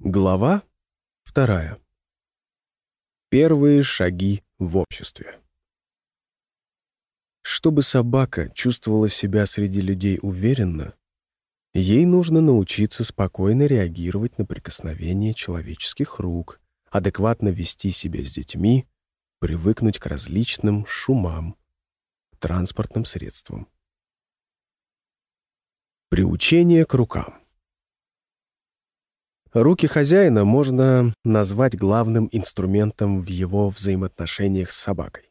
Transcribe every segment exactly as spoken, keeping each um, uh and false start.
Глава вторая. Первые шаги в обществе. Чтобы собака чувствовала себя среди людей уверенно, ей нужно научиться спокойно реагировать на прикосновение человеческих рук, адекватно вести себя с детьми, привыкнуть к различным шумам, транспортным средствам. Приучение к рукам. Руки хозяина можно назвать главным инструментом в его взаимоотношениях с собакой.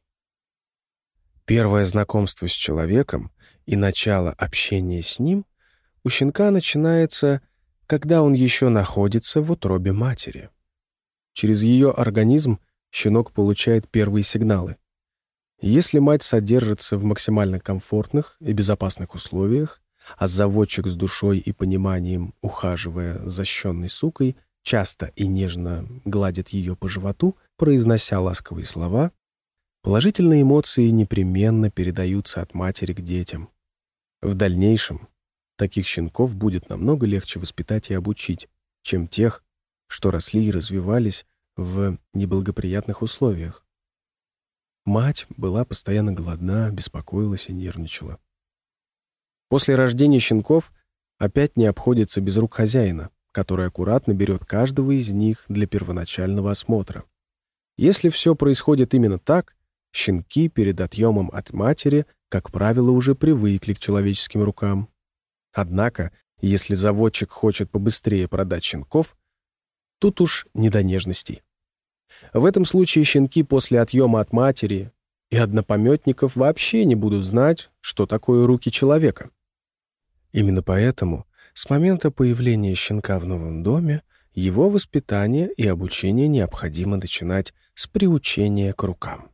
Первое знакомство с человеком и начало общения с ним у щенка начинается, когда он еще находится в утробе матери. Через ее организм щенок получает первые сигналы. Если мать содержится в максимально комфортных и безопасных условиях, а заводчик с душой и пониманием, ухаживая за защенной сукой, часто и нежно гладит ее по животу, произнося ласковые слова, положительные эмоции непременно передаются от матери к детям. В дальнейшем таких щенков будет намного легче воспитать и обучить, чем тех, что росли и развивались в неблагоприятных условиях. Мать была постоянно голодна, беспокоилась и нервничала. После рождения щенков опять не обходится без рук хозяина, который аккуратно берет каждого из них для первоначального осмотра. Если все происходит именно так, щенки перед отъемом от матери, как правило, уже привыкли к человеческим рукам. Однако, если заводчик хочет побыстрее продать щенков, тут уж не до нежностей. В этом случае щенки после отъема от матери и однопометников вообще не будут знать, что такое руки человека. Именно поэтому с момента появления щенка в новом доме его воспитание и обучение необходимо начинать с приучения к рукам.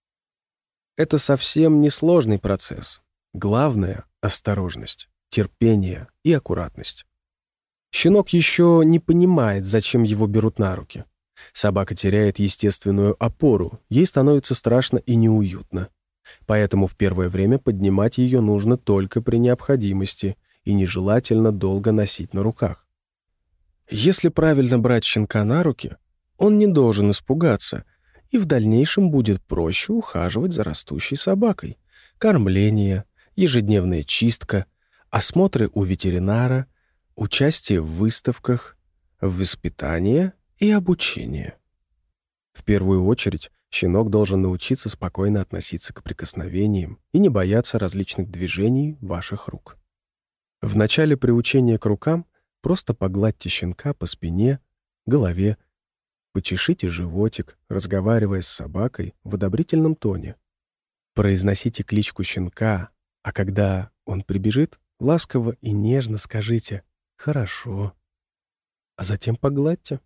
Это совсем не сложный процесс. Главное — осторожность, терпение и аккуратность. Щенок еще не понимает, зачем его берут на руки. Собака теряет естественную опору, ей становится страшно и неуютно. Поэтому в первое время поднимать ее нужно только при необходимости и нежелательно долго носить на руках. Если правильно брать щенка на руки, он не должен испугаться, и в дальнейшем будет проще ухаживать за растущей собакой. Кормление, ежедневная чистка, осмотры у ветеринара, участие в выставках, воспитание и обучение. В первую очередь, щенок должен научиться спокойно относиться к прикосновениям и не бояться различных движений ваших рук. В начале приучения к рукам просто погладьте щенка по спине, голове, почешите животик, разговаривая с собакой в одобрительном тоне. Произносите кличку щенка, а когда он прибежит, ласково и нежно скажите «хорошо», а затем погладьте.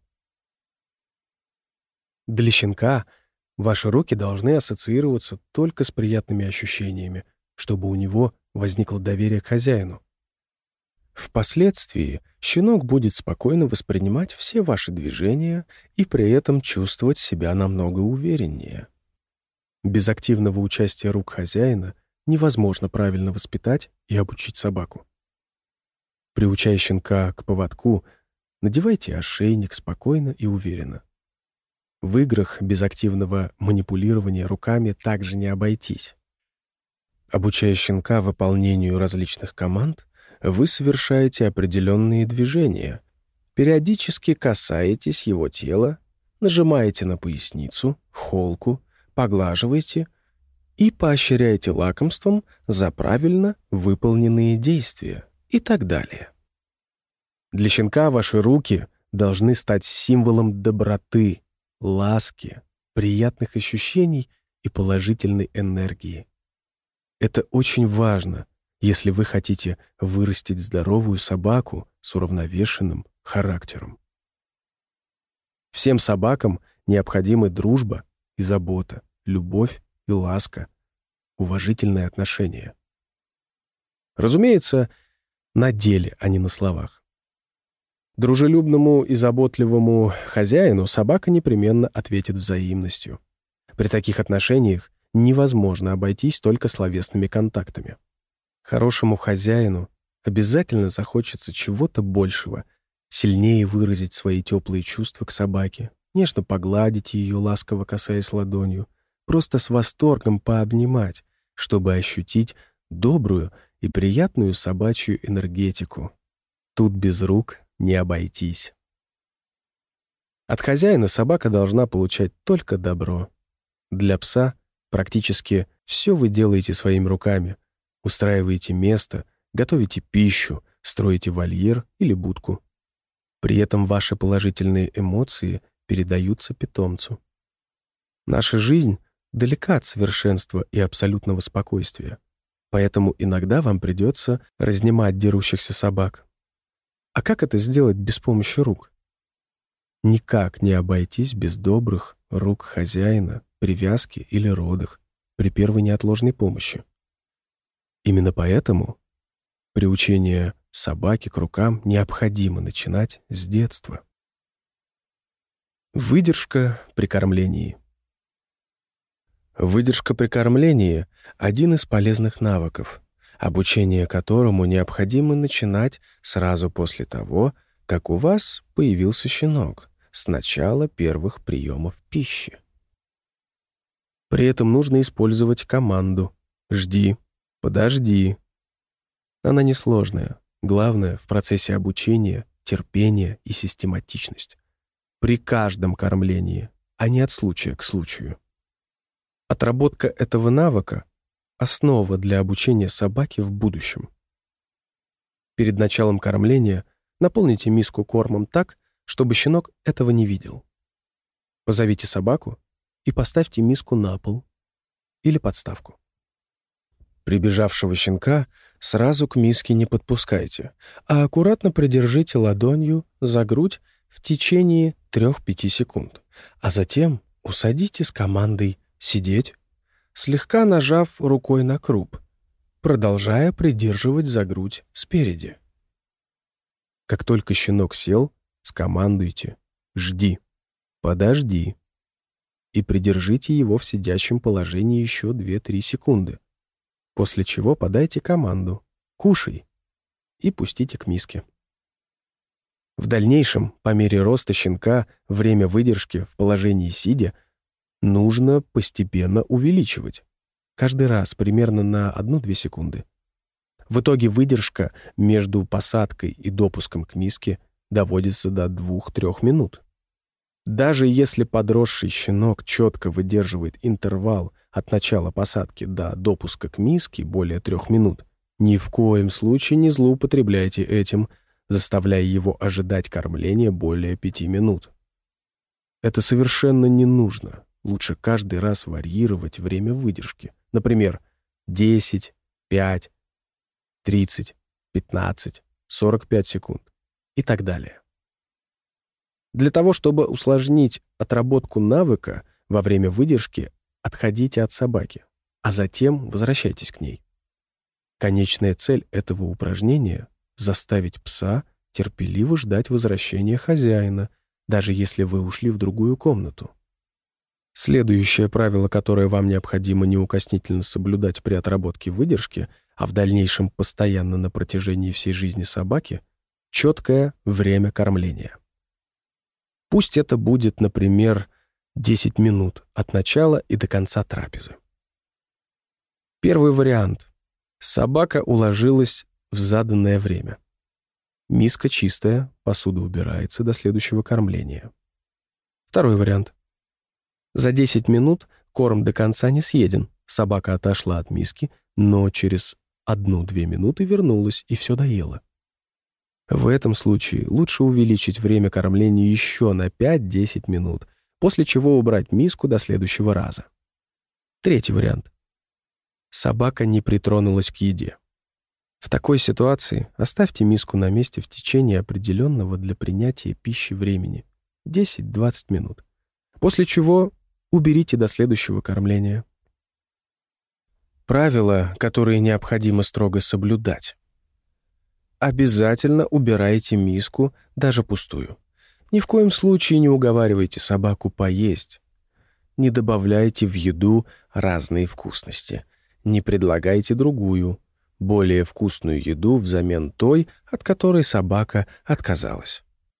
Для щенка ваши руки должны ассоциироваться только с приятными ощущениями, чтобы у него возникло доверие к хозяину. Впоследствии щенок будет спокойно воспринимать все ваши движения и при этом чувствовать себя намного увереннее. Без активного участия рук хозяина невозможно правильно воспитать и обучить собаку. Приучая щенка к поводку, надевайте ошейник спокойно и уверенно. В играх без активного манипулирования руками также не обойтись. Обучая щенка выполнению различных команд, вы совершаете определенные движения, периодически касаетесь его тела, нажимаете на поясницу, холку, поглаживаете и поощряете лакомством за правильно выполненные действия и так далее. Для щенка ваши руки должны стать символом доброты, ласки, приятных ощущений и положительной энергии. Это очень важно, если вы хотите вырастить здоровую собаку с уравновешенным характером. Всем собакам необходимы дружба и забота, любовь и ласка, уважительное отношение. Разумеется, на деле, а не на словах. Дружелюбному и заботливому хозяину собака непременно ответит взаимностью. При таких отношениях невозможно обойтись только словесными контактами. Хорошему хозяину обязательно захочется чего-то большего, сильнее выразить свои теплые чувства к собаке, нежно погладить ее, ласково касаясь ладонью, просто с восторгом пообнимать, чтобы ощутить добрую и приятную собачью энергетику. Тут без рук не обойтись. От хозяина собака должна получать только добро. Для пса практически все вы делаете своими руками. Устраиваете место, готовите пищу, строите вольер или будку. При этом ваши положительные эмоции передаются питомцу. Наша жизнь далека от совершенства и абсолютного спокойствия, поэтому иногда вам придется разнимать дерущихся собак. А как это сделать без помощи рук? Никак не обойтись без добрых рук хозяина, привязки или родах при первой неотложной помощи. Именно поэтому приучение собаки к рукам необходимо начинать с детства. Выдержка при кормлении. Выдержка при кормлении — один из полезных навыков, обучение которому необходимо начинать сразу после того, как у вас появился щенок, с начала первых приемов пищи. При этом нужно использовать команду «Жди», «Подожди». Она несложная. Главное в процессе обучения — терпение и систематичность. При каждом кормлении, а не от случая к случаю. Отработка этого навыка — основа для обучения собаки в будущем. Перед началом кормления наполните миску кормом так, чтобы щенок этого не видел. Позовите собаку и поставьте миску на пол или подставку. Прибежавшего щенка сразу к миске не подпускайте, а аккуратно придержите ладонью за грудь в течение трёх-пяти секунд, а затем усадите с командой «сидеть», слегка нажав рукой на круп, продолжая придерживать за грудь спереди. Как только щенок сел, скомандуйте «жди», «подожди» и придержите его в сидячем положении еще две-три секунды, после чего подайте команду «кушай» и пустите к миске. В дальнейшем, по мере роста щенка, время выдержки в положении сидя нужно постепенно увеличивать, каждый раз примерно на одну-две секунды. В итоге выдержка между посадкой и допуском к миске доводится до двух-трёх минут. Даже если подросший щенок четко выдерживает интервал от начала посадки до допуска к миске более трех минут, ни в коем случае не злоупотребляйте этим, заставляя его ожидать кормления более пяти минут. Это совершенно не нужно. Лучше каждый раз варьировать время выдержки. Например, десять, пять, тридцать, пятнадцать, сорок пять секунд и так далее. Для того, чтобы усложнить отработку навыка во время выдержки, отходите от собаки, а затем возвращайтесь к ней. Конечная цель этого упражнения — заставить пса терпеливо ждать возвращения хозяина, даже если вы ушли в другую комнату. Следующее правило, которое вам необходимо неукоснительно соблюдать при отработке выдержки, а в дальнейшем постоянно на протяжении всей жизни собаки — четкое время кормления. Пусть это будет, например, десять минут от начала и до конца трапезы. Первый вариант. Собака уложилась в заданное время. Миска чистая, посуда убирается до следующего кормления. Второй вариант. За десять минут корм до конца не съеден, собака отошла от миски, но через одну-две минуты вернулась и все доела. В этом случае лучше увеличить время кормления еще на пять-десять минут, после чего убрать миску до следующего раза. Третий вариант. Собака не притронулась к еде. В такой ситуации оставьте миску на месте в течение определенного для принятия пищи времени — десять-двадцать минут, после чего уберите до следующего кормления. Правила, которые необходимо строго соблюдать. Обязательно убирайте миску, даже пустую. Ни в коем случае не уговаривайте собаку поесть. Не добавляйте в еду разные вкусности. Не предлагайте другую, более вкусную еду взамен той, от которой собака отказалась.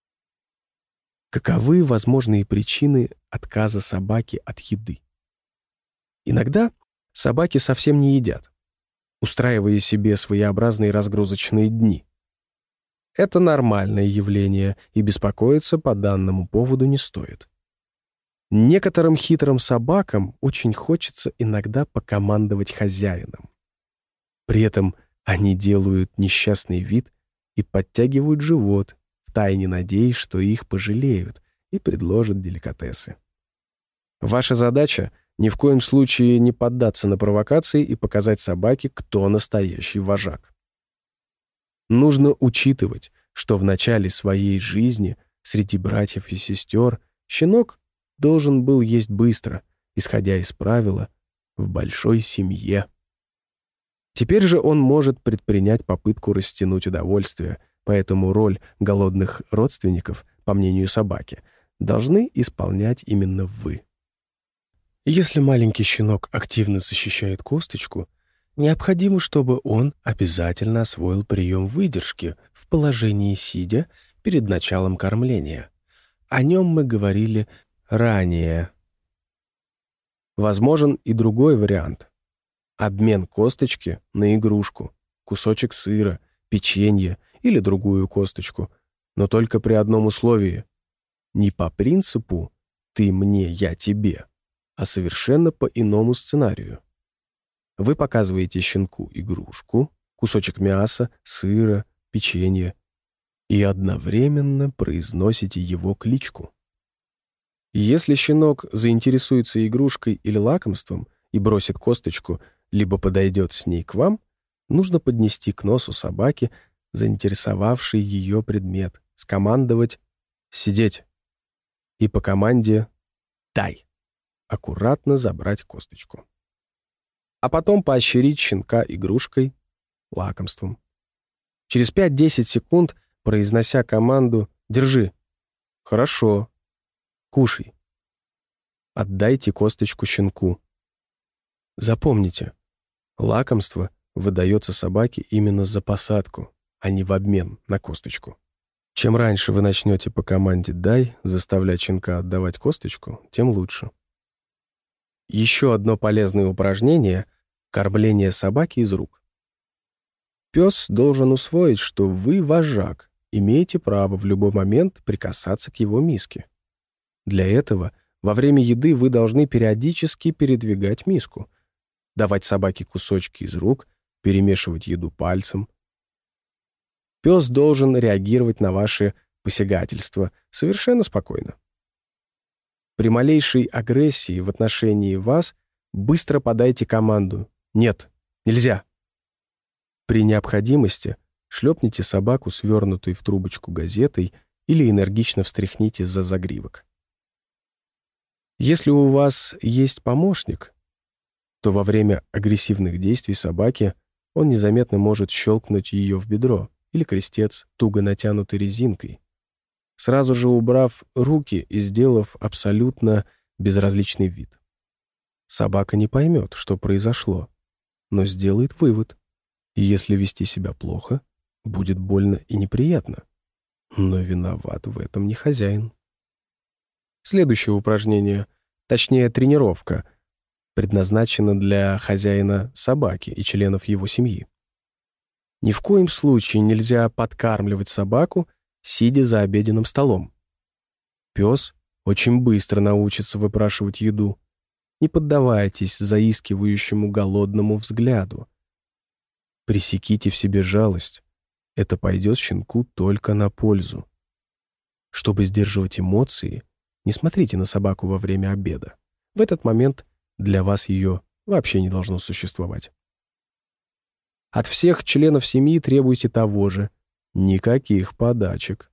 Каковы возможные причины отказа собаки от еды? Иногда собаки совсем не едят, устраивая себе своеобразные разгрузочные дни. Это нормальное явление, и беспокоиться по данному поводу не стоит. Некоторым хитрым собакам очень хочется иногда покомандовать хозяином. При этом они делают несчастный вид и подтягивают живот, втайне надеясь, что их пожалеют и предложат деликатесы. Ваша задача — ни в коем случае не поддаться на провокации и показать собаке, кто настоящий вожак. Нужно учитывать, что в начале своей жизни среди братьев и сестер щенок должен был есть быстро, исходя из правила «в большой семье». Теперь же он может предпринять попытку растянуть удовольствие, поэтому роль голодных родственников, по мнению собаки, должны исполнять именно вы. Если маленький щенок активно защищает косточку, необходимо, чтобы он обязательно освоил прием выдержки в положении сидя перед началом кормления. О нем мы говорили ранее. Возможен и другой вариант. Обмен косточки на игрушку, кусочек сыра, печенье или другую косточку, но только при одном условии. Не по принципу «ты мне, я тебе», а совершенно по иному сценарию. Вы показываете щенку игрушку, кусочек мяса, сыра, печенье и одновременно произносите его кличку. Если щенок заинтересуется игрушкой или лакомством и бросит косточку, либо подойдет с ней к вам, нужно поднести к носу собаки заинтересовавший ее предмет, скомандовать «сидеть» и по команде «дай» аккуратно забрать косточку. А потом поощрить щенка игрушкой, лакомством. Через пять-десять секунд, произнося команду «держи», «хорошо», «кушай», отдайте косточку щенку. Запомните, лакомство выдается собаке именно за посадку, а не в обмен на косточку. Чем раньше вы начнете по команде «дай» заставлять щенка отдавать косточку, тем лучше. Еще одно полезное упражнение — кормление собаки из рук. Пес должен усвоить, что вы вожак, имеете право в любой момент прикасаться к его миске. Для этого во время еды вы должны периодически передвигать миску, давать собаке кусочки из рук, перемешивать еду пальцем. Пес должен реагировать на ваши посягательства совершенно спокойно. При малейшей агрессии в отношении вас быстро подайте команду «нет, нельзя». При необходимости шлепните собаку, свернутой в трубочку газетой, или энергично встряхните за загривок. Если у вас есть помощник, то во время агрессивных действий собаки он незаметно может щелкнуть ее в бедро или крестец, туго натянутой резинкой, сразу же убрав руки и сделав абсолютно безразличный вид. Собака не поймет, что произошло, но сделает вывод. И если вести себя плохо, будет больно и неприятно. Но виноват в этом не хозяин. Следующее упражнение, точнее тренировка, предназначено для хозяина собаки и членов его семьи. Ни в коем случае нельзя подкармливать собаку, сидя за обеденным столом. Пес очень быстро научится выпрашивать еду. Не поддавайтесь заискивающему голодному взгляду. Пресеките в себе жалость. Это пойдет щенку только на пользу. Чтобы сдерживать эмоции, не смотрите на собаку во время обеда. В этот момент для вас ее вообще не должно существовать. От всех членов семьи требуйте того же. Никаких подачек.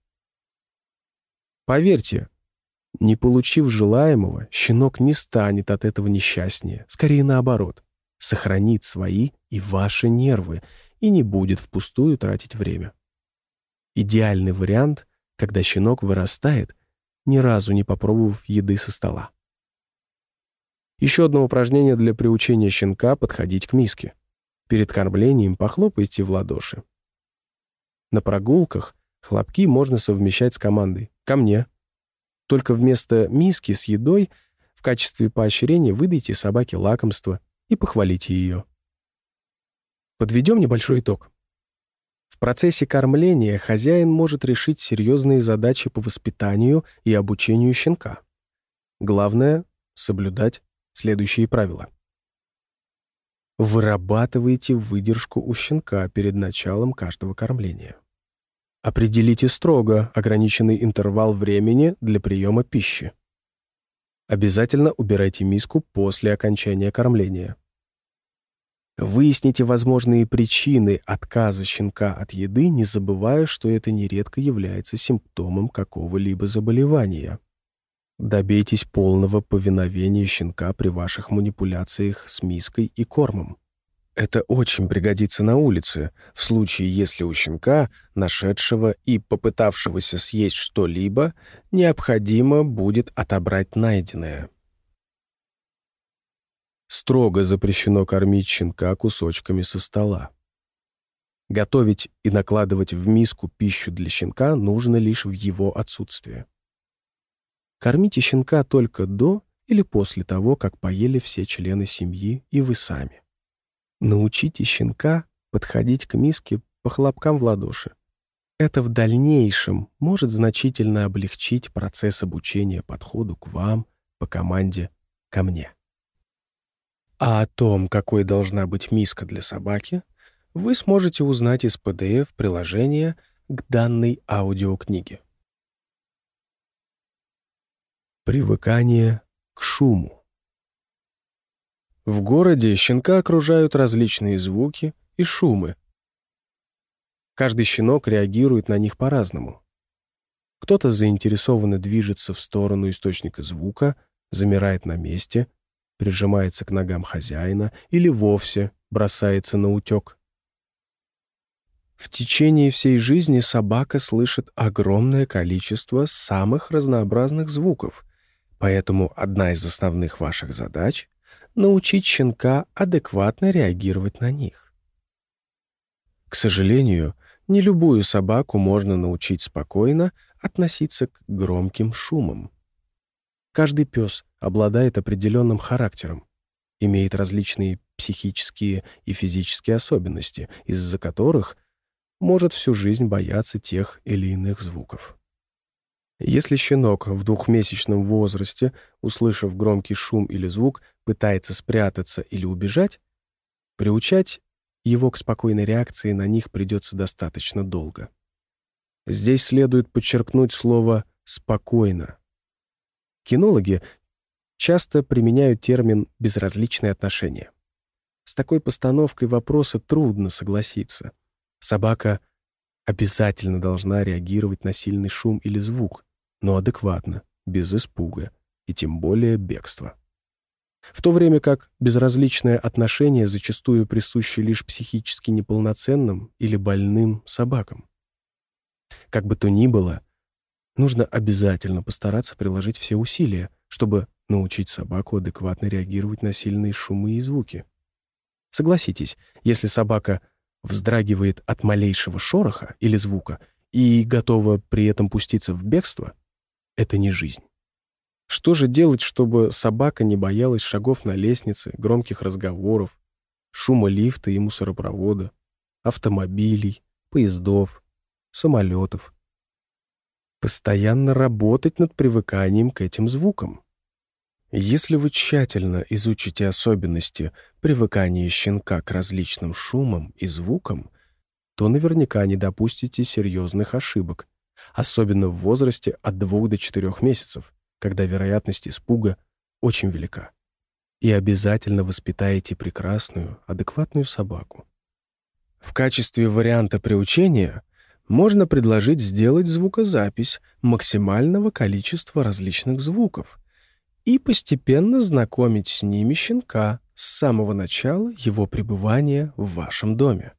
Поверьте, не получив желаемого, щенок не станет от этого несчастнее. Скорее наоборот, сохранит свои и ваши нервы и не будет впустую тратить время. Идеальный вариант, когда щенок вырастает, ни разу не попробовав еды со стола. Еще одно упражнение для приучения щенка — подходить к миске. Перед кормлением похлопайте в ладоши. На прогулках хлопки можно совмещать с командой «ко мне». Только вместо миски с едой в качестве поощрения выдайте собаке лакомство и похвалите ее. Подведем небольшой итог. В процессе кормления хозяин может решить серьезные задачи по воспитанию и обучению щенка. Главное — соблюдать следующие правила. Вырабатывайте выдержку у щенка перед началом каждого кормления. Определите строго ограниченный интервал времени для приема пищи. Обязательно убирайте миску после окончания кормления. Выясните возможные причины отказа щенка от еды, не забывая, что это нередко является симптомом какого-либо заболевания. Добейтесь полного повиновения щенка при ваших манипуляциях с миской и кормом. Это очень пригодится на улице, в случае, если у щенка, нашедшего и попытавшегося съесть что-либо, необходимо будет отобрать найденное. Строго запрещено кормить щенка кусочками со стола. Готовить и накладывать в миску пищу для щенка нужно лишь в его отсутствие. Кормите щенка только до или после того, как поели все члены семьи и вы сами. Научите щенка подходить к миске по хлопкам в ладоши. Это в дальнейшем может значительно облегчить процесс обучения подходу к вам по команде «ко мне». А о том, какой должна быть миска для собаки, вы сможете узнать из пи ди эф приложения к данной аудиокниге. Привыкание к шуму. В городе щенка окружают различные звуки и шумы. Каждый щенок реагирует на них по-разному. Кто-то заинтересованно движется в сторону источника звука, замирает на месте, прижимается к ногам хозяина или вовсе бросается на утек. В течение всей жизни собака слышит огромное количество самых разнообразных звуков, поэтому одна из основных ваших задач — научить щенка адекватно реагировать на них. К сожалению, не любую собаку можно научить спокойно относиться к громким шумам. Каждый пес обладает определенным характером, имеет различные психические и физические особенности, из-за которых может всю жизнь бояться тех или иных звуков. Если щенок в двухмесячном возрасте, услышав громкий шум или звук, пытается спрятаться или убежать, приучать его к спокойной реакции на них придется достаточно долго. Здесь следует подчеркнуть слово «спокойно». Кинологи часто применяют термин «безразличные отношения». С такой постановкой вопроса трудно согласиться. Собака обязательно должна реагировать на сильный шум или звук, но адекватно, без испуга и тем более бегства. В то время как безразличное отношение зачастую присуще лишь психически неполноценным или больным собакам. Как бы то ни было, нужно обязательно постараться приложить все усилия, чтобы научить собаку адекватно реагировать на сильные шумы и звуки. Согласитесь, если собака вздрагивает от малейшего шороха или звука и готова при этом пуститься в бегство, это не жизнь. Что же делать, чтобы собака не боялась шагов на лестнице, громких разговоров, шума лифта и мусоропровода, автомобилей, поездов, самолетов? Постоянно работать над привыканием к этим звукам. Если вы тщательно изучите особенности привыкания щенка к различным шумам и звукам, то наверняка не допустите серьезных ошибок, особенно в возрасте от двух до четырёх месяцев, когда вероятность испуга очень велика. И обязательно воспитаете прекрасную, адекватную собаку. В качестве варианта приучения можно предложить сделать звукозапись максимального количества различных звуков и постепенно знакомить с ними щенка с самого начала его пребывания в вашем доме.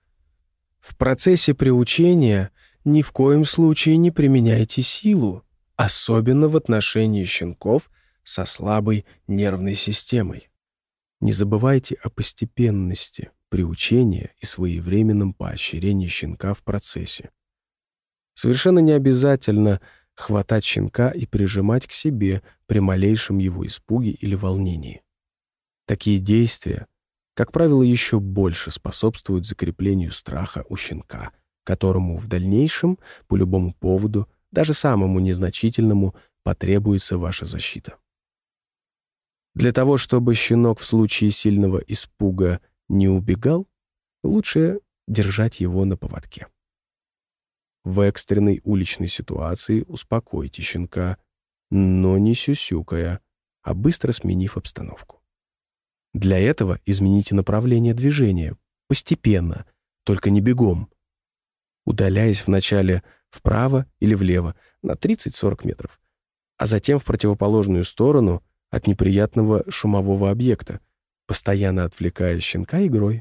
В процессе приучения ни в коем случае не применяйте силу, особенно в отношении щенков со слабой нервной системой. Не забывайте о постепенности приучения и своевременном поощрении щенка в процессе. Совершенно не обязательно хватать щенка и прижимать к себе при малейшем его испуге или волнении. Такие действия, как правило, еще больше способствуют закреплению страха у щенка, которому в дальнейшем, по любому поводу, даже самому незначительному, потребуется ваша защита. Для того, чтобы щенок в случае сильного испуга не убегал, лучше держать его на поводке. В экстренной уличной ситуации успокойте щенка, но не сюсюкая, а быстро сменив обстановку. Для этого измените направление движения, постепенно, только не бегом, удаляясь вначале вправо или влево на тридцать-сорок метров, а затем в противоположную сторону от неприятного шумового объекта, постоянно отвлекая щенка игрой.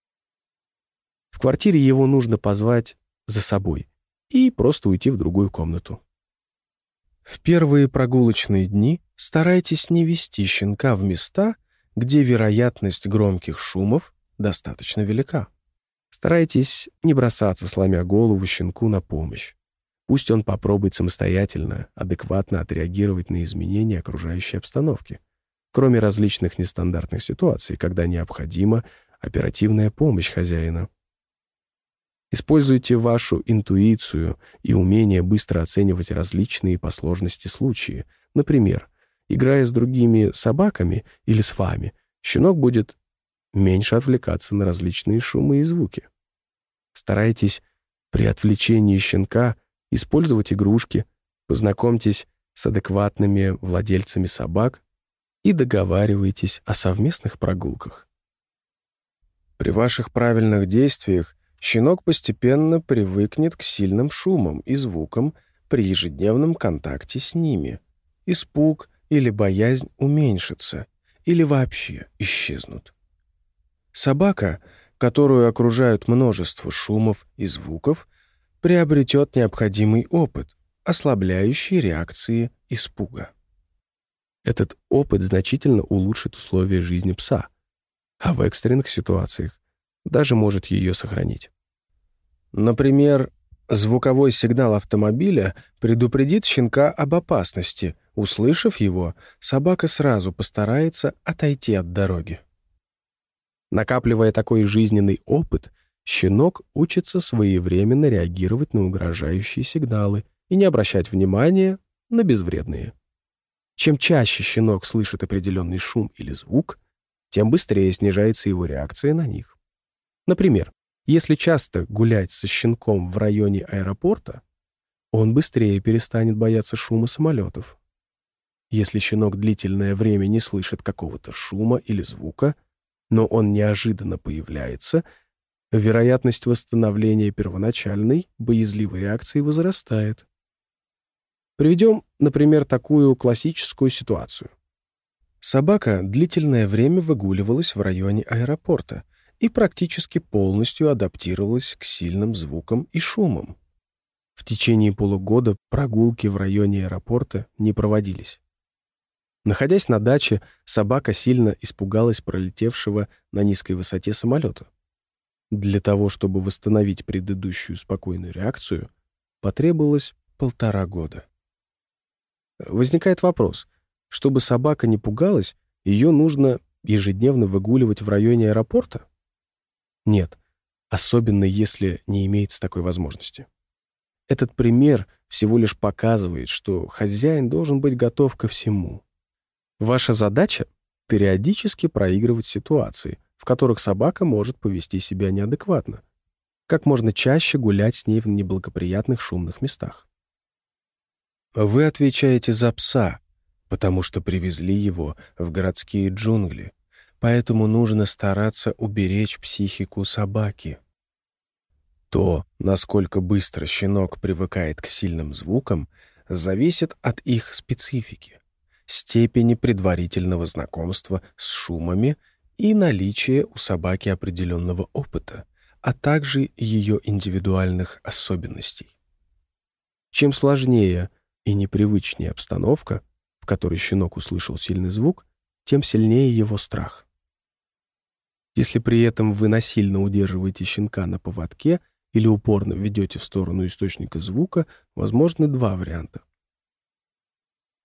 В квартире его нужно позвать за собой и просто уйти в другую комнату. В первые прогулочные дни старайтесь не вести щенка в места, где вероятность громких шумов достаточно велика. Старайтесь не бросаться, сломя голову щенку на помощь. Пусть он попробует самостоятельно, адекватно отреагировать на изменения окружающей обстановки, кроме различных нестандартных ситуаций, когда необходима оперативная помощь хозяина. Используйте вашу интуицию и умение быстро оценивать различные по сложности случаи. Например, играя с другими собаками или с вами, щенок будет меньше отвлекаться на различные шумы и звуки. Старайтесь при отвлечении щенка использовать игрушки, познакомьтесь с адекватными владельцами собак и договаривайтесь о совместных прогулках. При ваших правильных действиях щенок постепенно привыкнет к сильным шумам и звукам при ежедневном контакте с ними. Испуг или боязнь уменьшится или вообще исчезнут. Собака, которую окружают множество шумов и звуков, приобретет необходимый опыт, ослабляющий реакции испуга. Этот опыт значительно улучшит условия жизни пса, а в экстренных ситуациях даже может ее сохранить. Например, звуковой сигнал автомобиля предупредит щенка об опасности. Услышав его, собака сразу постарается отойти от дороги. Накапливая такой жизненный опыт, щенок учится своевременно реагировать на угрожающие сигналы и не обращать внимания на безвредные. Чем чаще щенок слышит определенный шум или звук, тем быстрее снижается его реакция на них. Например, если часто гулять со щенком в районе аэропорта, он быстрее перестанет бояться шума самолетов. Если щенок длительное время не слышит какого-то шума или звука, но он неожиданно появляется, вероятность восстановления первоначальной боязливой реакции возрастает. Приведем, например, такую классическую ситуацию. Собака длительное время выгуливалась в районе аэропорта и практически полностью адаптировалась к сильным звукам и шумам. В течение полугода прогулки в районе аэропорта не проводились. Находясь на даче, собака сильно испугалась пролетевшего на низкой высоте самолета. Для того, чтобы восстановить предыдущую спокойную реакцию, потребовалось полтора года. Возникает вопрос: чтобы собака не пугалась, ее нужно ежедневно выгуливать в районе аэропорта? Нет, особенно если не имеется такой возможности. Этот пример всего лишь показывает, что хозяин должен быть готов ко всему. Ваша задача — периодически проигрывать ситуации, в которых собака может повести себя неадекватно, как можно чаще гулять с ней в неблагоприятных шумных местах. Вы отвечаете за пса, потому что привезли его в городские джунгли, поэтому нужно стараться уберечь психику собаки. То, насколько быстро щенок привыкает к сильным звукам, зависит от их специфики, степени предварительного знакомства с шумами и наличия у собаки определенного опыта, а также ее индивидуальных особенностей. Чем сложнее и непривычнее обстановка, в которой щенок услышал сильный звук, тем сильнее его страх. Если при этом вы насильно удерживаете щенка на поводке или упорно ведете в сторону источника звука, возможны два варианта.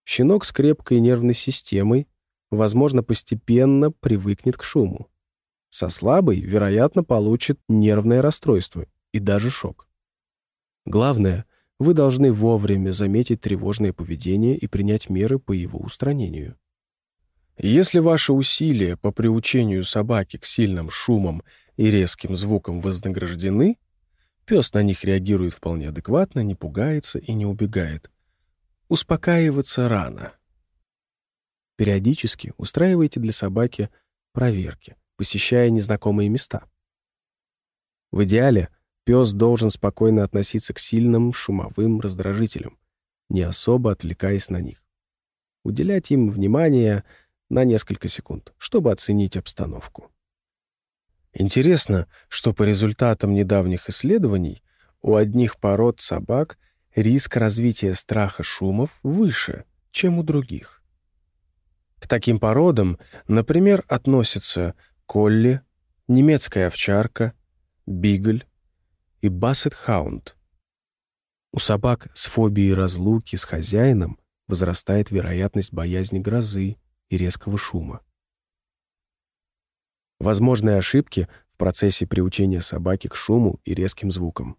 Щенок с крепкой нервной системой, возможно, постепенно привыкнет к шуму. Со слабой, вероятно, получит нервное расстройство и даже шок. Главное, вы должны вовремя заметить тревожное поведение и принять меры по его устранению. Если ваши усилия по приучению собаки к сильным шумам и резким звукам вознаграждены, пес на них реагирует вполне адекватно, не пугается и не убегает. Успокаиваться рано. Периодически устраивайте для собаки проверки, посещая незнакомые места. В идеале пес должен спокойно относиться к сильным шумовым раздражителям, не особо отвлекаясь на них. Уделять им внимание на несколько секунд, чтобы оценить обстановку. Интересно, что по результатам недавних исследований у одних пород собак риск развития страха шумов выше, чем у других. К таким породам, например, относятся колли, немецкая овчарка, бигль и бассет-хаунд. У собак с фобией разлуки с хозяином возрастает вероятность боязни грозы и резкого шума. Возможные ошибки в процессе приучения собаки к шуму и резким звукам.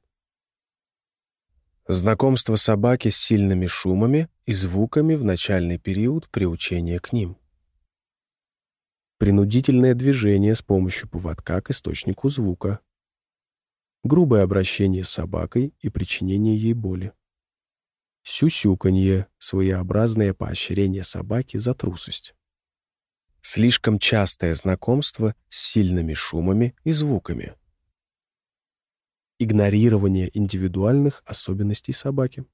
Знакомство собаки с сильными шумами и звуками в начальный период приучения к ним. Принудительное движение с помощью поводка к источнику звука. Грубое обращение с собакой и причинение ей боли. Сюсюканье — своеобразное поощрение собаки за трусость. Слишком частое знакомство с сильными шумами и звуками. Игнорирование индивидуальных особенностей собаки.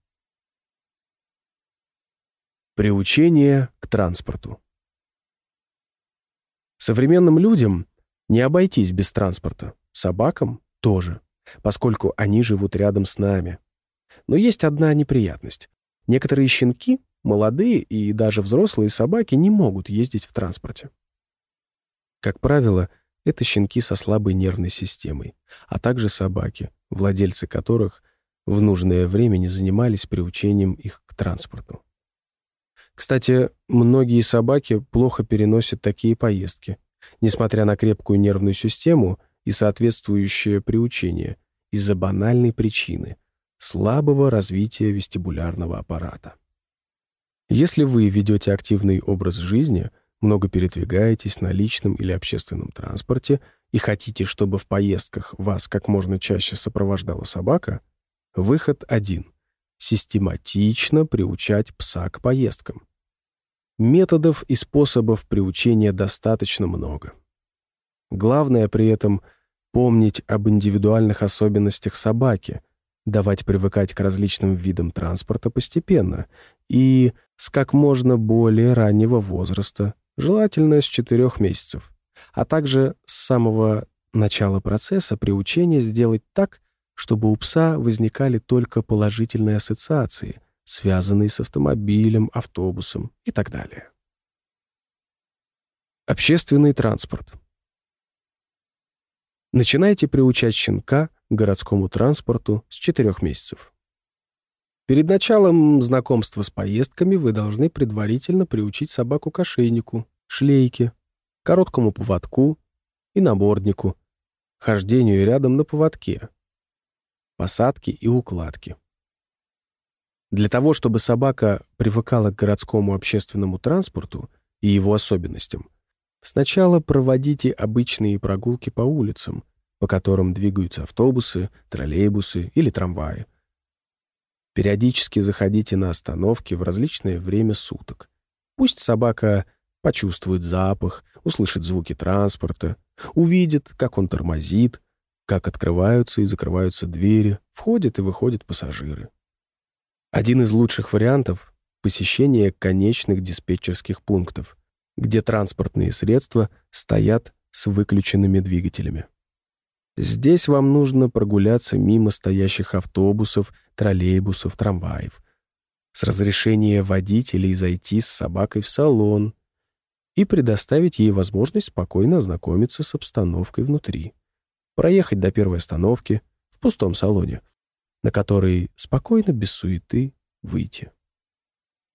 Приучение к транспорту. Современным людям не обойтись без транспорта, собакам тоже, поскольку они живут рядом с нами. Но есть одна неприятность. Некоторые щенки, молодые и даже взрослые собаки не могут ездить в транспорте. Как правило, это щенки со слабой нервной системой, а также собаки, владельцы которых в нужное время не занимались приучением их к транспорту. Кстати, многие собаки плохо переносят такие поездки, несмотря на крепкую нервную систему и соответствующее приучение, из-за банальной причины — слабого развития вестибулярного аппарата. Если вы ведете активный образ жизни, много передвигаетесь на личном или общественном транспорте и хотите, чтобы в поездках вас как можно чаще сопровождала собака, выход один — систематично приучать пса к поездкам. Методов и способов приучения достаточно много. Главное при этом помнить об индивидуальных особенностях собаки, давать привыкать к различным видам транспорта постепенно и с как можно более раннего возраста, желательно с четырёх месяцев, а также с самого начала процесса приучения сделать так, чтобы у пса возникали только положительные ассоциации, связанные с автомобилем, автобусом и так далее. Общественный транспорт. Начинайте приучать щенка к городскому транспорту с четырёх месяцев. Перед началом знакомства с поездками вы должны предварительно приучить собаку к ошейнику, шлейке, короткому поводку и наморднику, хождению рядом на поводке, посадке и укладке. Для того, чтобы собака привыкала к городскому общественному транспорту и его особенностям, сначала проводите обычные прогулки по улицам, по которым двигаются автобусы, троллейбусы или трамваи. Периодически заходите на остановки в различное время суток. Пусть собака почувствует запах, услышит звуки транспорта, увидит, как он тормозит, как открываются и закрываются двери, входят и выходят пассажиры. Один из лучших вариантов — посещение конечных диспетчерских пунктов, где транспортные средства стоят с выключенными двигателями. Здесь вам нужно прогуляться мимо стоящих автобусов, троллейбусов, трамваев, с разрешения водителей зайти с собакой в салон и предоставить ей возможность спокойно ознакомиться с обстановкой внутри, проехать до первой остановки в пустом салоне, на который спокойно, без суеты, выйти.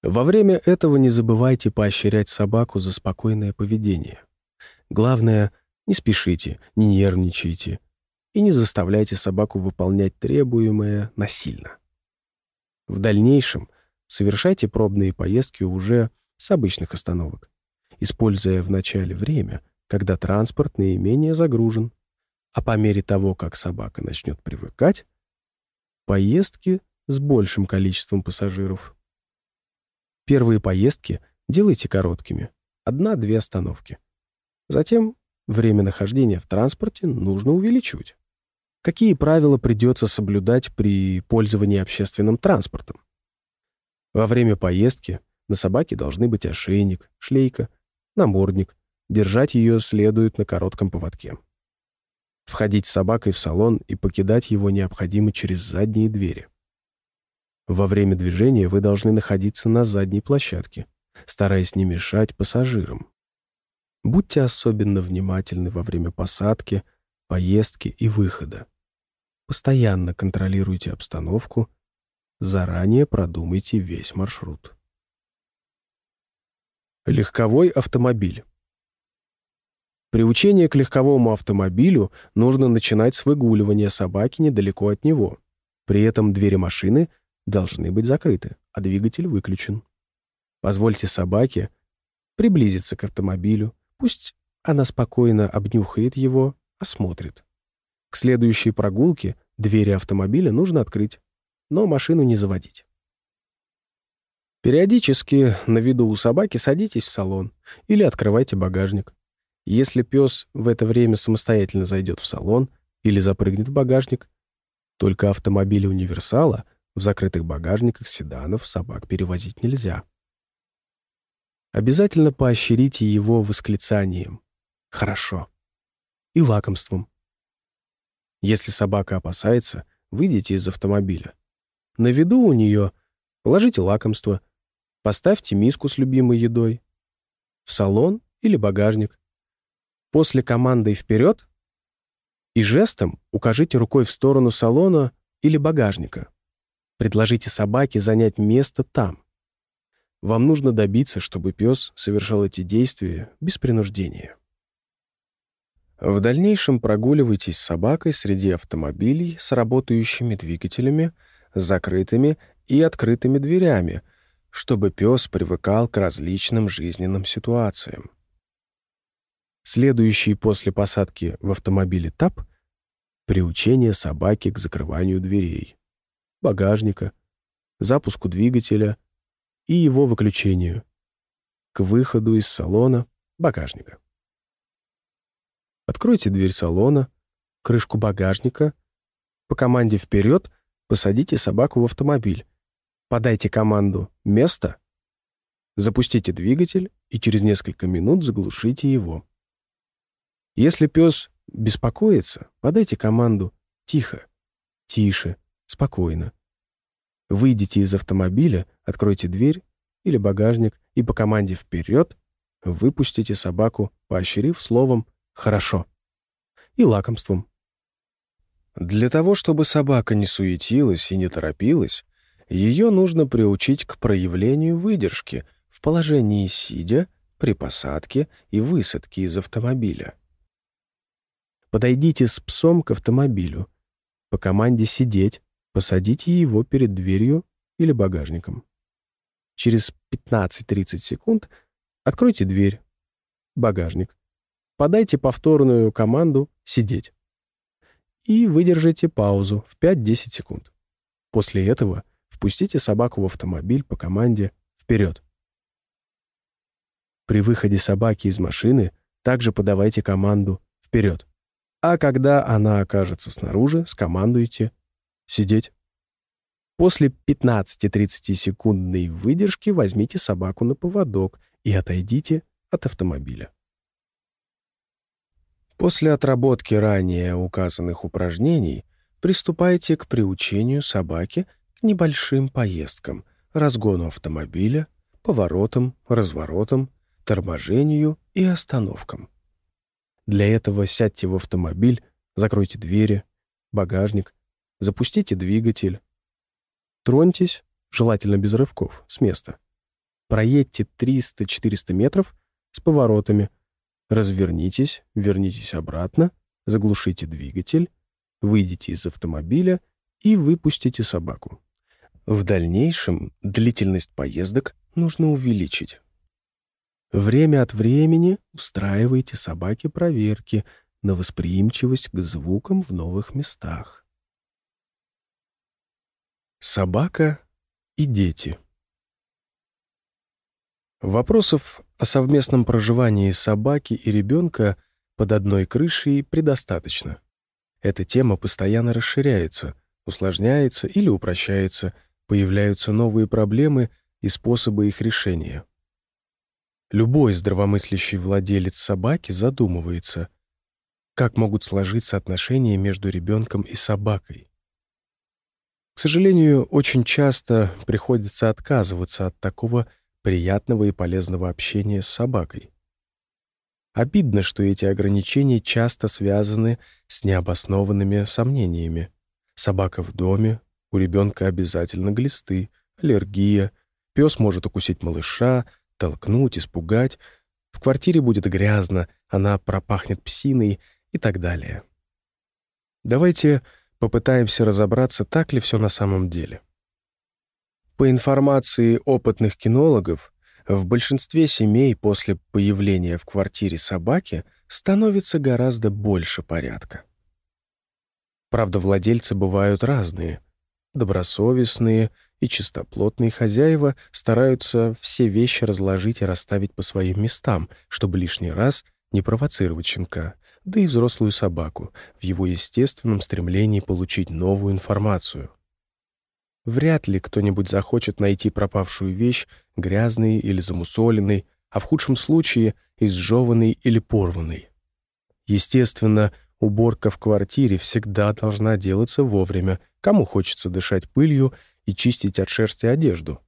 Во время этого не забывайте поощрять собаку за спокойное поведение. Главное, не спешите, не нервничайте и не заставляйте собаку выполнять требуемое насильно. В дальнейшем совершайте пробные поездки уже с обычных остановок, используя в начале время, когда транспорт наименее загружен, а по мере того, как собака начнет привыкать, поездки с большим количеством пассажиров. Первые поездки делайте короткими, одна-две остановки. Затем время нахождения в транспорте нужно увеличивать. Какие правила придется соблюдать при пользовании общественным транспортом? Во время поездки на собаке должны быть ошейник, шлейка, намордник. Держать ее следует на коротком поводке. Входить с собакой в салон и покидать его необходимо через задние двери. Во время движения вы должны находиться на задней площадке, стараясь не мешать пассажирам. Будьте особенно внимательны во время посадки, поездки и выхода. Постоянно контролируйте обстановку, заранее продумайте весь маршрут. Легковой автомобиль. Приучение к легковому автомобилю нужно начинать с выгуливания собаки недалеко от него. При этом двери машины должны быть закрыты, а двигатель выключен. Позвольте собаке приблизиться к автомобилю, пусть она спокойно обнюхает его, осмотрит. К следующей прогулке двери автомобиля нужно открыть, но машину не заводить. Периодически на виду у собаки садитесь в салон или открывайте багажник. Если пес в это время самостоятельно зайдет в салон или запрыгнет в багажник, только автомобили универсала в закрытых багажниках седанов собак перевозить нельзя. Обязательно поощрите его восклицанием «Хорошо» и лакомством. Если собака опасается, выйдите из автомобиля. На виду у нее положите лакомство, поставьте миску с любимой едой в салон или багажник. После команды «Вперед» и жестом укажите рукой в сторону салона или багажника. Предложите собаке занять место там. Вам нужно добиться, чтобы пес совершал эти действия без принуждения. В дальнейшем прогуливайтесь с собакой среди автомобилей с работающими двигателями, закрытыми и открытыми дверями, чтобы пес привыкал к различным жизненным ситуациям. Следующий после посадки в автомобиль этап — приучение собаки к закрыванию дверей, багажника, запуску двигателя и его выключению, к выходу из салона, багажника. Откройте дверь салона, крышку багажника. По команде «Вперед» посадите собаку в автомобиль. Подайте команду «Место», запустите двигатель и через несколько минут заглушите его. Если пес беспокоится, подайте команду «Тихо», «Тише», «Спокойно». Выйдите из автомобиля, откройте дверь или багажник и по команде «Вперед» выпустите собаку, поощрив словом «Хорошо» и лакомством. Для того, чтобы собака не суетилась и не торопилась, ее нужно приучить к проявлению выдержки в положении сидя, при посадке и высадке из автомобиля. Подойдите с псом к автомобилю. По команде «Сидеть» посадите его перед дверью или багажником. Через пятнадцать-тридцать секунд откройте дверь, багажник. Подайте повторную команду «Сидеть» и выдержите паузу в пять-десять секунд. После этого впустите собаку в автомобиль по команде «Вперед». При выходе собаки из машины также подавайте команду «Вперед». А когда она окажется снаружи, скомандуйте «Сидеть». После пятнадцати-тридцатисекундной выдержки возьмите собаку на поводок и отойдите от автомобиля. После отработки ранее указанных упражнений приступайте к приучению собаки к небольшим поездкам, разгону автомобиля, поворотам, разворотам, торможению и остановкам. Для этого сядьте в автомобиль, закройте двери, багажник, запустите двигатель. Троньтесь, желательно без рывков, с места. Проедьте триста-четыреста метров с поворотами. Развернитесь, вернитесь обратно, заглушите двигатель, выйдите из автомобиля и выпустите собаку. В дальнейшем длительность поездок нужно увеличить. Время от времени устраивайте собаке проверки на восприимчивость к звукам в новых местах. Собака и дети. Вопросов о совместном проживании собаки и ребенка под одной крышей предостаточно. Эта тема постоянно расширяется, усложняется или упрощается, появляются новые проблемы и способы их решения. Любой здравомыслящий владелец собаки задумывается, как могут сложиться отношения между ребенком и собакой. К сожалению, очень часто приходится отказываться от такого приятного и полезного общения с собакой. Обидно, что эти ограничения часто связаны с необоснованными сомнениями. Собака в доме, у ребенка обязательно глисты, аллергия, пес может укусить малыша, толкнуть, испугать, в квартире будет грязно, она пропахнет псиной и так далее. Давайте попытаемся разобраться, так ли все на самом деле. По информации опытных кинологов, в большинстве семей после появления в квартире собаки становится гораздо больше порядка. Правда, владельцы бывают разные. Добросовестные и чистоплотные хозяева стараются все вещи разложить и расставить по своим местам, чтобы лишний раз не провоцировать щенка, да и взрослую собаку в его естественном стремлении получить новую информацию. Вряд ли кто-нибудь захочет найти пропавшую вещь, грязной или замусоленной, а в худшем случае изжеванной или порванной. Естественно, уборка в квартире всегда должна делаться вовремя, кому хочется дышать пылью и чистить от шерсти одежду.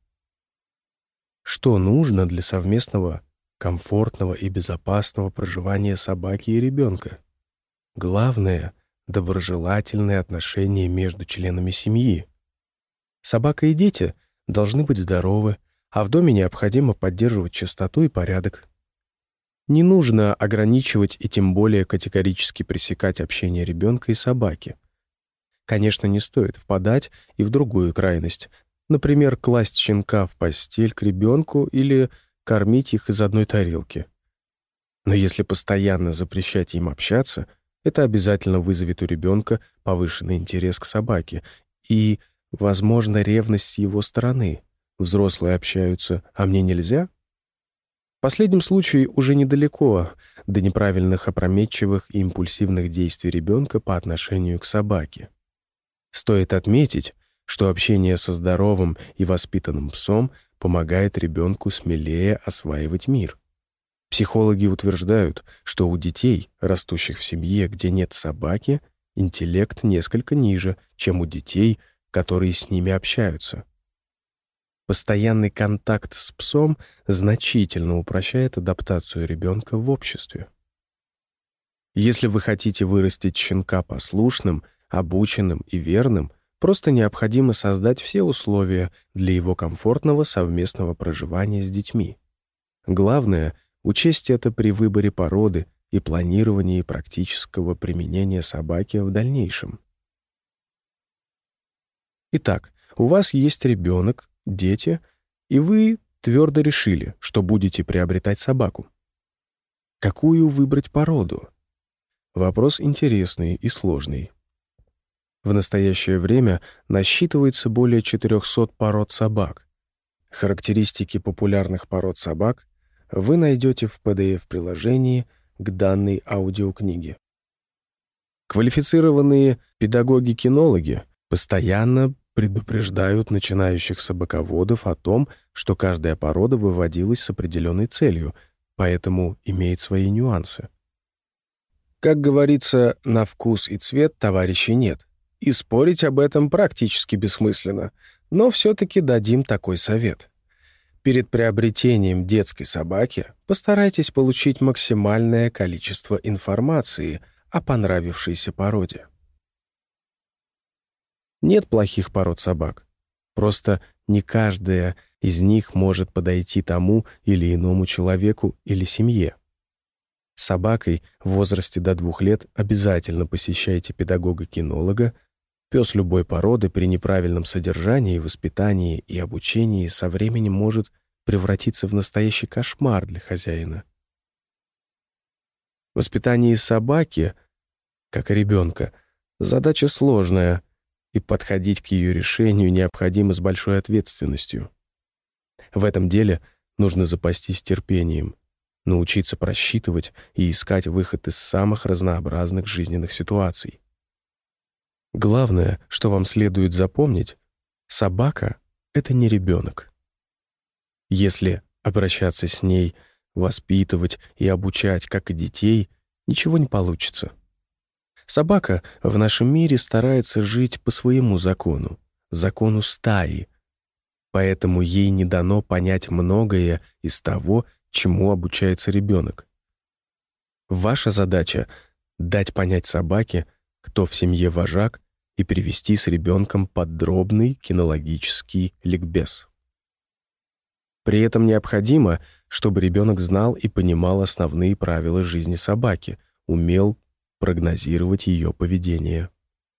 Что нужно для совместного, комфортного и безопасного проживания собаки и ребенка? Главное — доброжелательные отношения между членами семьи. Собака и дети должны быть здоровы, а в доме необходимо поддерживать чистоту и порядок. Не нужно ограничивать и тем более категорически пресекать общение ребенка и собаки. Конечно, не стоит впадать и в другую крайность, например, класть щенка в постель к ребенку или кормить их из одной тарелки. Но если постоянно запрещать им общаться, это обязательно вызовет у ребенка повышенный интерес к собаке и, возможно, ревность с его стороны. Взрослые общаются, а мне нельзя? В последнем случае уже недалеко до неправильных, опрометчивых и импульсивных действий ребенка по отношению к собаке. Стоит отметить, что общение со здоровым и воспитанным псом помогает ребенку смелее осваивать мир. Психологи утверждают, что у детей, растущих в семье, где нет собаки, интеллект несколько ниже, чем у детей, которые с ними общаются. Постоянный контакт с псом значительно упрощает адаптацию ребенка в обществе. Если вы хотите вырастить щенка послушным, обученным и верным, просто необходимо создать все условия для его комфортного совместного проживания с детьми. Главное — учесть это при выборе породы и планировании практического применения собаки в дальнейшем. Итак, у вас есть ребенок, дети, и вы твердо решили, что будете приобретать собаку. Какую выбрать породу? Вопрос интересный и сложный. В настоящее время насчитывается более четырехсот пород собак. Характеристики популярных пород собак вы найдете в пи ди эф-приложении к данной аудиокниге. Квалифицированные педагоги-кинологи постоянно предупреждают начинающих собаководов о том, что каждая порода выводилась с определенной целью, поэтому имеет свои нюансы. Как говорится, на вкус и цвет товарищей нет, и спорить об этом практически бессмысленно, но все-таки дадим такой совет. Перед приобретением детской собаки постарайтесь получить максимальное количество информации о понравившейся породе. Нет плохих пород собак. Просто не каждая из них может подойти тому или иному человеку или семье. С собакой в возрасте до двух лет обязательно посещайте педагога-кинолога. Пес любой породы при неправильном содержании, воспитании и обучении со временем может превратиться в настоящий кошмар для хозяина. Воспитание собаки, как и ребенка, задача сложная, и подходить к ее решению необходимо с большой ответственностью. В этом деле нужно запастись терпением, научиться просчитывать и искать выход из самых разнообразных жизненных ситуаций. Главное, что вам следует запомнить, собака — это не ребенок. Если обращаться с ней, воспитывать и обучать, как и детей, ничего не получится. Собака в нашем мире старается жить по своему закону, закону стаи, поэтому ей не дано понять многое из того, чему обучается ребенок. Ваша задача — дать понять собаке, кто в семье вожак, и привести с ребенком подробный кинологический ликбез. При этом необходимо, чтобы ребенок знал и понимал основные правила жизни собаки, умел прогнозировать ее поведение.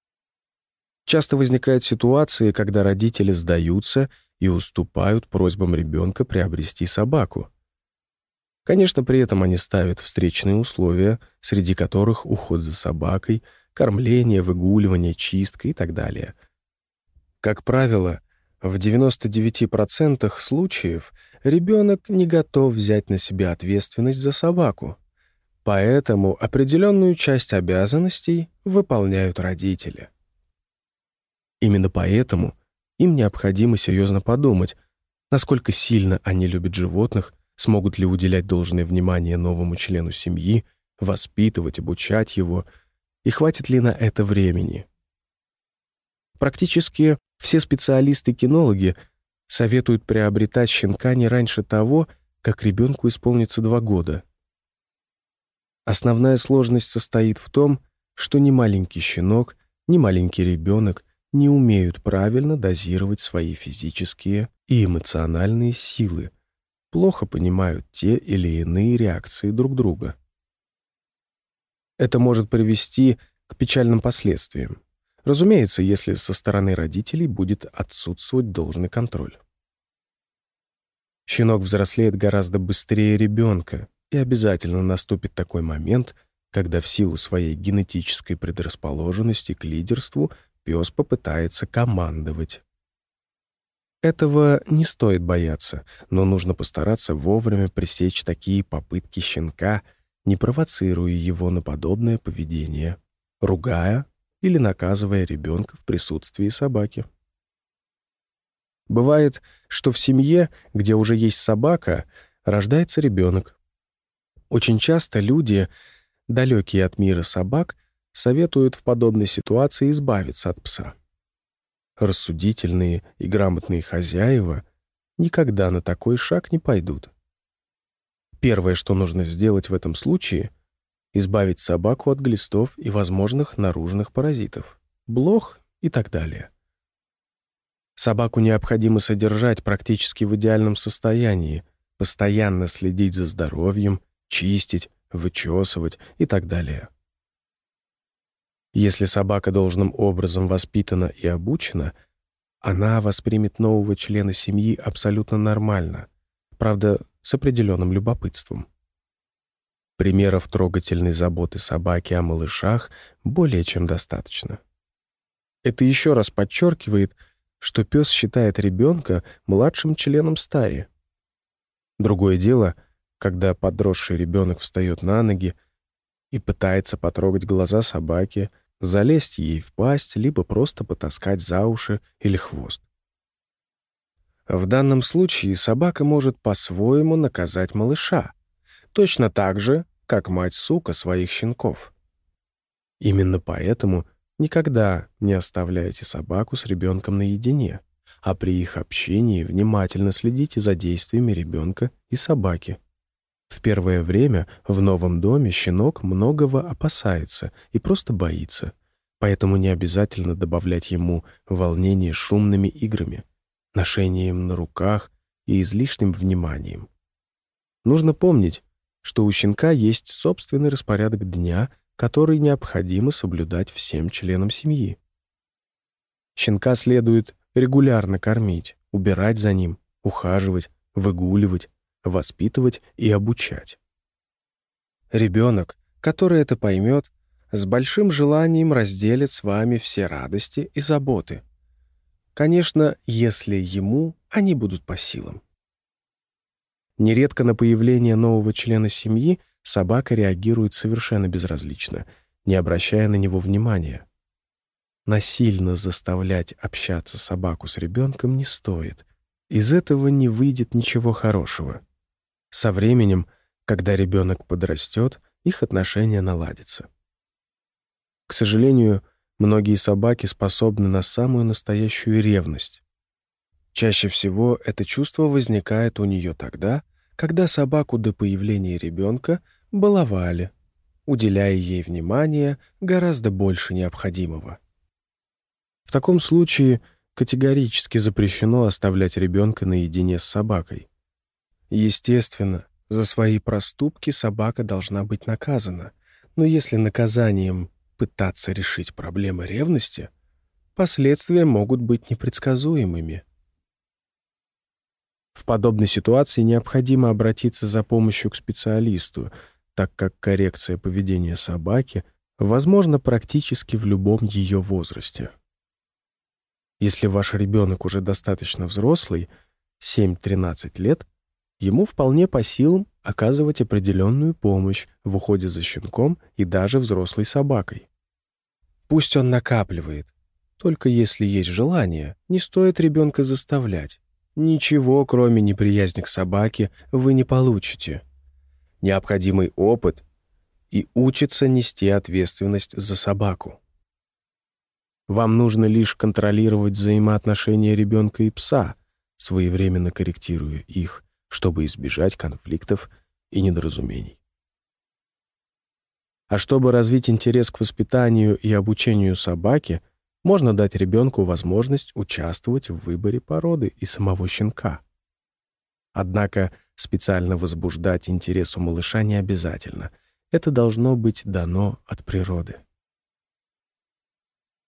Часто возникают ситуации, когда родители сдаются и уступают просьбам ребенка приобрести собаку. Конечно, при этом они ставят встречные условия, среди которых уход за собакой, кормление, выгуливание, чистка и так далее. Как правило, в девяноста девяти процентах случаев ребенок не готов взять на себя ответственность за собаку, поэтому определенную часть обязанностей выполняют родители. Именно поэтому им необходимо серьезно подумать, насколько сильно они любят животных, смогут ли уделять должное внимание новому члену семьи, воспитывать, обучать его, и хватит ли на это времени. Практически все специалисты-кинологи советуют приобретать щенка не раньше того, как ребенку исполнится два года. Основная сложность состоит в том, что ни маленький щенок, ни маленький ребенок не умеют правильно дозировать свои физические и эмоциональные силы, плохо понимают те или иные реакции друг друга. Это может привести к печальным последствиям. Разумеется, если со стороны родителей будет отсутствовать должный контроль. Щенок взрослеет гораздо быстрее ребенка, и обязательно наступит такой момент, когда в силу своей генетической предрасположенности к лидерству пес попытается командовать. Этого не стоит бояться, но нужно постараться вовремя пресечь такие попытки щенка, не провоцируя его на подобное поведение, ругая или наказывая ребенка в присутствии собаки. Бывает, что в семье, где уже есть собака, рождается ребенок. Очень часто люди, далекие от мира собак, советуют в подобной ситуации избавиться от пса. Рассудительные и грамотные хозяева никогда на такой шаг не пойдут. Первое, что нужно сделать в этом случае — избавить собаку от глистов и возможных наружных паразитов, блох и так далее. Собаку необходимо содержать практически в идеальном состоянии, постоянно следить за здоровьем, чистить, вычесывать и так далее. Если собака должным образом воспитана и обучена, она воспримет нового члена семьи абсолютно нормально, правда, с определенным любопытством. Примеров трогательной заботы собаки о малышах более чем достаточно. Это еще раз подчеркивает, что пес считает ребенка младшим членом стаи. Другое дело, когда подросший ребенок встает на ноги и пытается потрогать глаза собаки, залезть ей в пасть, либо просто потаскать за уши или хвост. В данном случае собака может по-своему наказать малыша, точно так же, как мать-сука своих щенков. Именно поэтому никогда не оставляйте собаку с ребенком наедине, а при их общении внимательно следите за действиями ребенка и собаки. В первое время в новом доме щенок многого опасается и просто боится, поэтому не обязательно добавлять ему волнение шумными играми, ношением на руках и излишним вниманием. Нужно помнить, что у щенка есть собственный распорядок дня, который необходимо соблюдать всем членам семьи. Щенка следует регулярно кормить, убирать за ним, ухаживать, выгуливать, воспитывать и обучать. Ребенок, который это поймет, с большим желанием разделит с вами все радости и заботы. Конечно, если ему они будут по силам. Нередко на появление нового члена семьи собака реагирует совершенно безразлично, не обращая на него внимания. Насильно заставлять общаться собаку с ребенком не стоит. Из этого не выйдет ничего хорошего. Со временем, когда ребенок подрастет, их отношения наладятся. К сожалению, многие собаки способны на самую настоящую ревность. Чаще всего это чувство возникает у нее тогда, когда собаку до появления ребенка баловали, уделяя ей внимание гораздо больше необходимого. В таком случае категорически запрещено оставлять ребенка наедине с собакой. Естественно, за свои проступки собака должна быть наказана, но если наказанием пытаться решить проблемы ревности, последствия могут быть непредсказуемыми. В подобной ситуации необходимо обратиться за помощью к специалисту, так как коррекция поведения собаки возможна практически в любом ее возрасте. Если ваш ребенок уже достаточно взрослый, семь-тринадцать лет, ему вполне по силам оказывать определенную помощь в уходе за щенком и даже взрослой собакой. Пусть он накапливает, только если есть желание, не стоит ребенка заставлять. Ничего, кроме неприязни к собаке, вы не получите. Необходимый опыт и учиться нести ответственность за собаку. Вам нужно лишь контролировать взаимоотношения ребенка и пса, своевременно корректируя их, чтобы избежать конфликтов и недоразумений. А чтобы развить интерес к воспитанию и обучению собаки, можно дать ребенку возможность участвовать в выборе породы и самого щенка. Однако специально возбуждать интерес у малыша не обязательно. Это должно быть дано от природы.